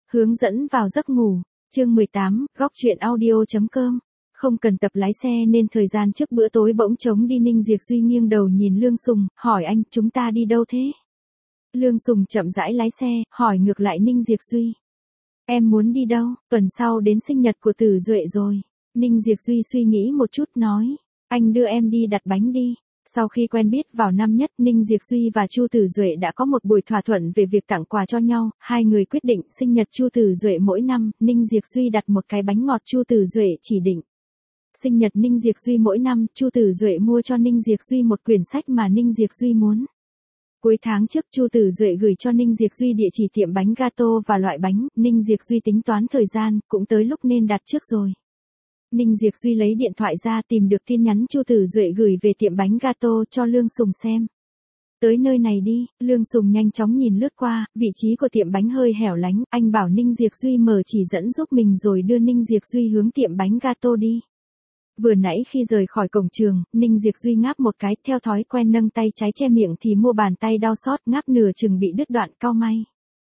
Hướng dẫn vào giấc ngủ. Chương 18, góc truyện audio.com. Không cần tập lái xe nên thời gian trước bữa tối bỗng trống đi. Ninh Diệp Duy nghiêng đầu nhìn Lương Sùng, hỏi anh, chúng ta đi đâu thế? Lương Sùng chậm rãi lái xe, hỏi ngược lại Ninh Diệp Duy. Em muốn đi đâu? Tuần sau đến sinh nhật của Tử Duệ rồi. Ninh Diệp Duy suy nghĩ một chút nói, anh đưa em đi đặt bánh đi. Sau khi quen biết vào năm nhất, Ninh Diệp Duy và Chu Tử Duệ đã có một buổi thỏa thuận về việc tặng quà cho nhau. Hai người quyết định sinh nhật Chu Tử Duệ mỗi năm, Ninh Diệp Duy đặt một cái bánh ngọt, Chu Tử Duệ chỉ định. Sinh nhật Ninh Diệp Duy mỗi năm, Chu Tử Duệ mua cho Ninh Diệp Duy một quyển sách mà Ninh Diệp Duy muốn. Cuối tháng trước, Chu Tử Duệ gửi cho Ninh Diệp Duy địa chỉ tiệm bánh gato và loại bánh. Ninh Diệp Duy tính toán thời gian, cũng tới lúc nên đặt trước rồi. Ninh Diệp Duy lấy điện thoại ra tìm được tin nhắn Chu Tử Duệ gửi về tiệm bánh gato cho Lương Sùng xem. Tới nơi này đi. Lương Sùng nhanh chóng nhìn lướt qua, vị trí của tiệm bánh hơi hẻo lánh, anh bảo Ninh Diệp Duy mở chỉ dẫn giúp mình rồi đưa Ninh Diệp Duy hướng tiệm bánh gato đi. Vừa nãy khi rời khỏi cổng trường, Ninh Diệp Duy ngáp một cái, theo thói quen nâng tay trái che miệng thì mu bàn tay đau xót, ngáp nửa chừng bị đứt đoạn, cau may.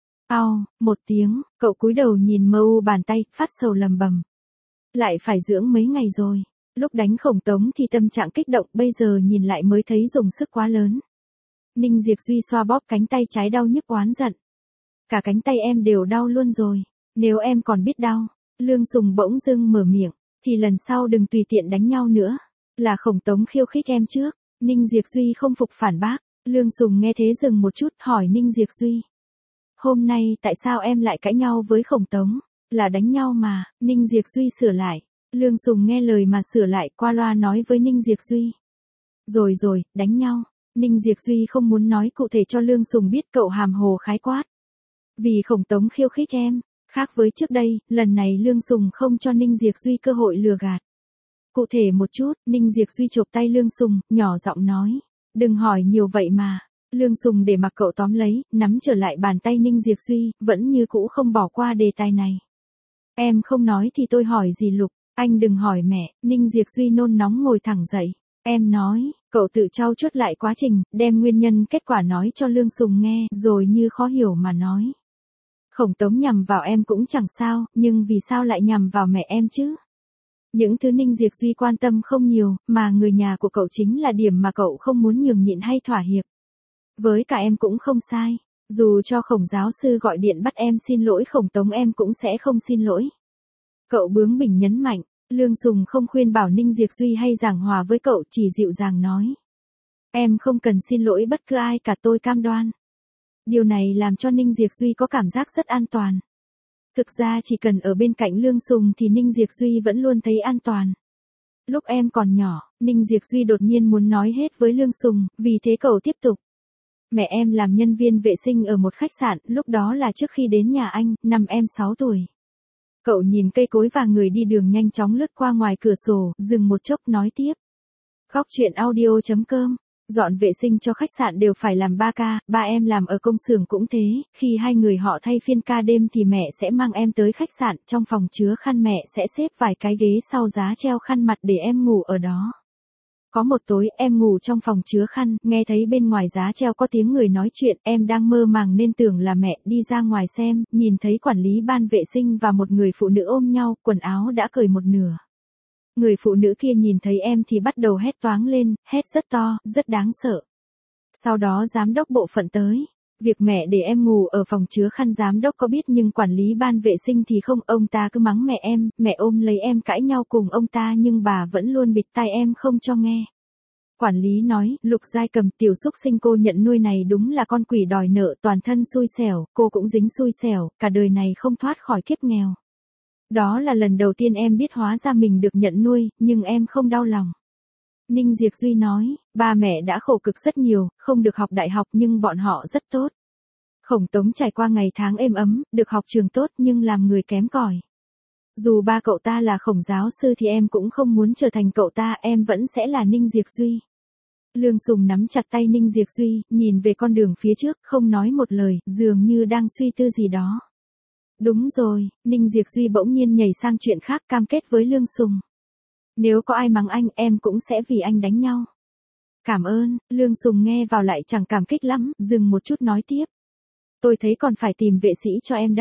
Ao, một tiếng, cậu cúi đầu nhìn mờ u bàn tay, phát sầu lầm bầm. Lại phải dưỡng mấy ngày rồi. Lúc đánh Khổng Tống thì tâm trạng kích động, bây giờ nhìn lại mới thấy dùng sức quá lớn. Ninh Diệp Duy xoa bóp cánh tay trái đau nhức oán giận. Cả cánh tay em đều đau luôn rồi. Nếu em còn biết đau. Lương Sùng bỗng dưng mở miệng. Thì lần sau đừng tùy tiện đánh nhau nữa. Là Khổng Tống khiêu khích em trước. Ninh Diệp Duy không phục phản bác. Lương Sùng nghe thế dừng một chút, hỏi Ninh Diệp Duy. Hôm nay tại sao em lại cãi nhau với Khổng Tống? Là đánh nhau mà. Ninh Diệp Duy sửa lại. Lương Sùng nghe lời mà sửa lại, qua loa nói với Ninh Diệp Duy. Rồi, đánh nhau. Ninh Diệp Duy không muốn nói cụ thể cho Lương Sùng biết, cậu hàm hồ khái quát. Vì Khổng Tống khiêu khích em. Khác với trước đây, lần này Lương Sùng không cho Ninh Diệp Duy cơ hội lừa gạt. Cụ thể một chút, Ninh Diệp Duy chộp tay Lương Sùng, nhỏ giọng nói. Đừng hỏi nhiều vậy mà. Lương Sùng để mặc cậu tóm lấy, nắm trở lại bàn tay Ninh Diệp Duy, vẫn như cũ không bỏ qua đề tài này. Em không nói thì tôi hỏi gì Lục, anh đừng hỏi mẹ. Ninh Diệp Duy nôn nóng ngồi thẳng dậy. Em nói, cậu tự trau chuốt lại quá trình, đem nguyên nhân kết quả nói cho Lương Sùng nghe, rồi như khó hiểu mà nói. Khổng Tống nhằm vào em cũng chẳng sao, nhưng vì sao lại nhằm vào mẹ em chứ? Những thứ Ninh Diệp Duy quan tâm không nhiều, mà người nhà của cậu chính là điểm mà cậu không muốn nhường nhịn hay thỏa hiệp. Với cả em cũng không sai. Dù cho Khổng giáo sư gọi điện bắt em xin lỗi Khổng Tống em cũng sẽ không xin lỗi. Cậu bướng bỉnh nhấn mạnh. Lương Sùng không khuyên bảo Ninh Diệp Duy hay giảng hòa với cậu, chỉ dịu dàng nói. Em không cần xin lỗi bất cứ ai cả, tôi cam đoan. Điều này làm cho Ninh Diệp Duy có cảm giác rất an toàn. Thực ra chỉ cần ở bên cạnh Lương Sùng thì Ninh Diệp Duy vẫn luôn thấy an toàn. Lúc em còn nhỏ, Ninh Diệp Duy đột nhiên muốn nói hết với Lương Sùng, vì thế cậu tiếp tục. Mẹ em làm nhân viên vệ sinh ở một khách sạn, lúc đó là trước khi đến nhà anh, năm em 6 tuổi. Cậu nhìn cây cối và người đi đường nhanh chóng lướt qua ngoài cửa sổ, dừng một chốc nói tiếp. Góc truyện audio.com. Dọn vệ sinh cho khách sạn đều phải làm 3 ca, ba em làm ở công xưởng cũng thế, khi hai người họ thay phiên ca đêm thì mẹ sẽ mang em tới khách sạn, trong phòng chứa khăn mẹ sẽ xếp vài cái ghế sau giá treo khăn mặt để em ngủ ở đó. Có một tối em ngủ trong phòng chứa khăn, nghe thấy bên ngoài giá treo có tiếng người nói chuyện, em đang mơ màng nên tưởng là mẹ, đi ra ngoài xem, nhìn thấy quản lý ban vệ sinh và một người phụ nữ ôm nhau, quần áo đã cởi một nửa. Người phụ nữ kia nhìn thấy em thì bắt đầu hét toáng lên, hét rất to, rất đáng sợ. Sau đó giám đốc bộ phận tới. Việc mẹ để em ngủ ở phòng chứa khăn giám đốc có biết nhưng quản lý ban vệ sinh thì không, ông ta cứ mắng mẹ ôm lấy em cãi nhau cùng ông ta nhưng bà vẫn luôn bịt tai em không cho nghe. Quản lý nói, Lục Giai Cầm, tiểu xúc sinh cô nhận nuôi này đúng là con quỷ đòi nợ, toàn thân xui xẻo, cô cũng dính xui xẻo, cả đời này không thoát khỏi kiếp nghèo. Đó là lần đầu tiên em biết hóa ra mình được nhận nuôi, nhưng em không đau lòng. Ninh Diệp Duy nói, ba mẹ đã khổ cực rất nhiều, không được học đại học nhưng bọn họ rất tốt. Khổng Tống trải qua ngày tháng êm ấm, được học trường tốt nhưng làm người kém cỏi. Dù ba cậu ta là Khổng giáo sư thì em cũng không muốn trở thành cậu ta, em vẫn sẽ là Ninh Diệp Duy. Lương Sùng nắm chặt tay Ninh Diệp Duy, nhìn về con đường phía trước, không nói một lời, dường như đang suy tư gì đó. Đúng rồi, Ninh Diệp Duy bỗng nhiên nhảy sang chuyện khác, cam kết với Lương Sùng. Nếu có ai mắng anh, em cũng sẽ vì anh đánh nhau. Cảm ơn. Lương Sùng nghe vào lại chẳng cảm kích lắm, dừng một chút nói tiếp. Tôi thấy còn phải tìm vệ sĩ cho em đấy.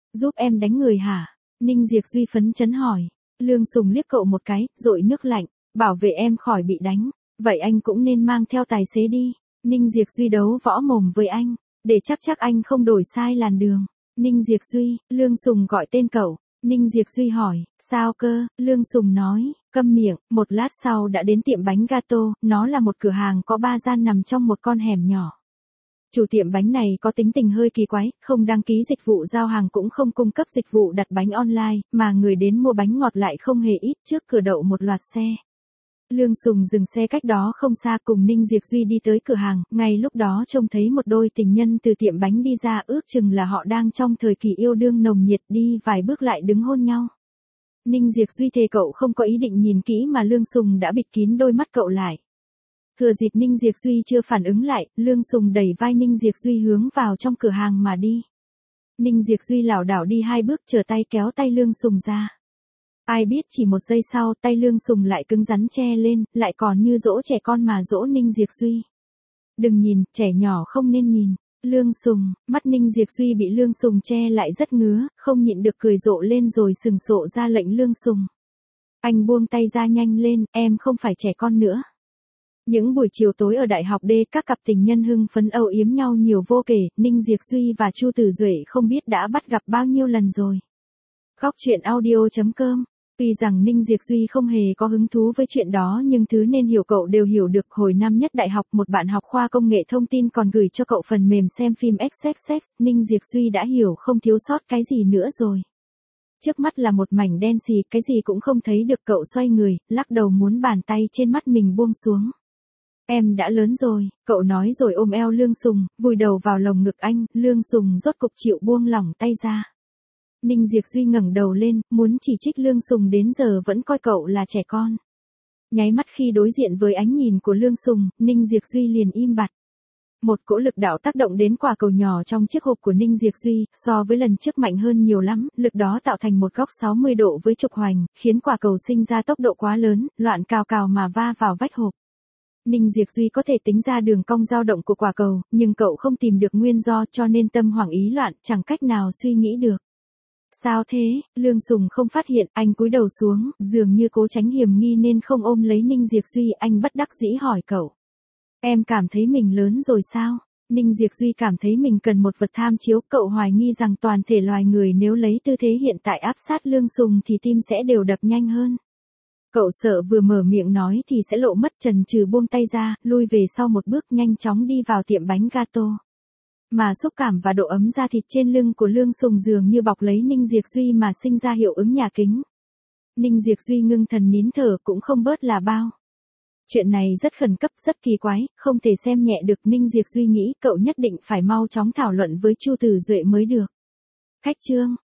Giúp em đánh người hả? Ninh Diệp Duy phấn chấn hỏi. Lương Sùng liếc cậu một cái, dội nước lạnh, bảo vệ em khỏi bị đánh. Vậy anh cũng nên mang theo tài xế đi. Ninh Diệp Duy đấu võ mồm với anh, để chắc anh không đổi sai làn đường. Ninh Diệp Duy, Lương Sùng gọi tên cậu. Ninh Diệp Duy hỏi, sao cơ? Lương Sùng nói, câm miệng. Một lát sau đã đến tiệm bánh gato, nó là một cửa hàng có 3 gian nằm trong một con hẻm nhỏ. Chủ tiệm bánh này có tính tình hơi kỳ quái, không đăng ký dịch vụ giao hàng cũng không cung cấp dịch vụ đặt bánh online, mà người đến mua bánh ngọt lại không hề ít, trước cửa đậu một loạt xe. Lương Sùng dừng xe cách đó không xa cùng Ninh Diệp Duy đi tới cửa hàng, ngay lúc đó trông thấy một đôi tình nhân từ tiệm bánh đi ra, ước chừng là họ đang trong thời kỳ yêu đương nồng nhiệt, đi vài bước lại đứng hôn nhau. Ninh Diệp Duy thề cậu không có ý định nhìn kỹ mà Lương Sùng đã bịt kín đôi mắt cậu lại. Thừa dịp Ninh Diệp Duy chưa phản ứng lại, Lương Sùng đẩy vai Ninh Diệp Duy hướng vào trong cửa hàng mà đi. Ninh Diệp Duy lảo đảo đi 2 bước, trở tay kéo tay Lương Sùng ra. Ai biết chỉ 1 giây sau, tay Lương Sùng lại cứng rắn che lên, lại còn như dỗ trẻ con mà dỗ Ninh Diệp Duy. Đừng nhìn, trẻ nhỏ không nên nhìn. Lương Sùng, mắt Ninh Diệp Duy bị Lương Sùng che lại rất ngứa, không nhịn được cười rộ lên rồi sừng sộ ra lệnh Lương Sùng. Anh buông tay ra nhanh lên, em không phải trẻ con nữa. Những buổi chiều tối ở Đại học D, các cặp tình nhân hưng phấn âu yếm nhau nhiều vô kể, Ninh Diệp Duy và Chu Tử Duệ không biết đã bắt gặp bao nhiêu lần rồi. Góc truyện audio.com. Tuy rằng Ninh Diệp Duy không hề có hứng thú với chuyện đó nhưng thứ nên hiểu cậu đều hiểu được. Hồi năm nhất đại học, một bạn học khoa công nghệ thông tin còn gửi cho cậu phần mềm xem phim XXX, Ninh Diệp Duy đã hiểu không thiếu sót cái gì nữa rồi. Trước mắt là một mảnh đen xì, cái gì cũng không thấy được. Cậu xoay người, lắc đầu muốn bàn tay trên mắt mình buông xuống. Em đã lớn rồi, cậu nói rồi ôm eo Lương Sùng, vùi đầu vào lồng ngực anh. Lương Sùng rốt cục chịu buông lỏng tay ra. Ninh Diệp Duy ngẩng đầu lên, muốn chỉ trích Lương Sùng đến giờ vẫn coi cậu là trẻ con. Nháy mắt khi đối diện với ánh nhìn của Lương Sùng, Ninh Diệp Duy liền im bặt. Một cỗ lực đạo tác động đến quả cầu nhỏ trong chiếc hộp của Ninh Diệp Duy, so với lần trước mạnh hơn nhiều lắm, lực đó tạo thành một góc 60 độ với trục hoành, khiến quả cầu sinh ra tốc độ quá lớn, loạn cào cào mà va vào vách hộp. Ninh Diệp Duy có thể tính ra đường cong dao động của quả cầu, nhưng cậu không tìm được nguyên do cho nên tâm hoảng ý loạn, chẳng cách nào suy nghĩ được. Sao thế? Lương Sùng không phát hiện, anh cúi đầu xuống, dường như cố tránh hiểm nghi nên không ôm lấy Ninh Diệp Duy, anh bất đắc dĩ hỏi cậu. Em cảm thấy mình lớn rồi sao? Ninh Diệp Duy cảm thấy mình cần một vật tham chiếu, cậu hoài nghi rằng toàn thể loài người nếu lấy tư thế hiện tại áp sát Lương Sùng thì tim sẽ đều đập nhanh hơn. Cậu sợ vừa mở miệng nói thì sẽ lộ mất, chần chừ buông tay ra, lui về sau một bước, nhanh chóng đi vào tiệm bánh gato. Mà xúc cảm và độ ấm da thịt trên lưng của Lương Sùng dường như bọc lấy Ninh Diệp Duy mà sinh ra hiệu ứng nhà kính. Ninh Diệp Duy ngưng thần nín thở cũng không bớt là bao. Chuyện này rất khẩn cấp, rất kỳ quái, không thể xem nhẹ được. Ninh Diệp Duy nghĩ cậu nhất định phải mau chóng thảo luận với Chu Tử Duệ mới được. Khách trương,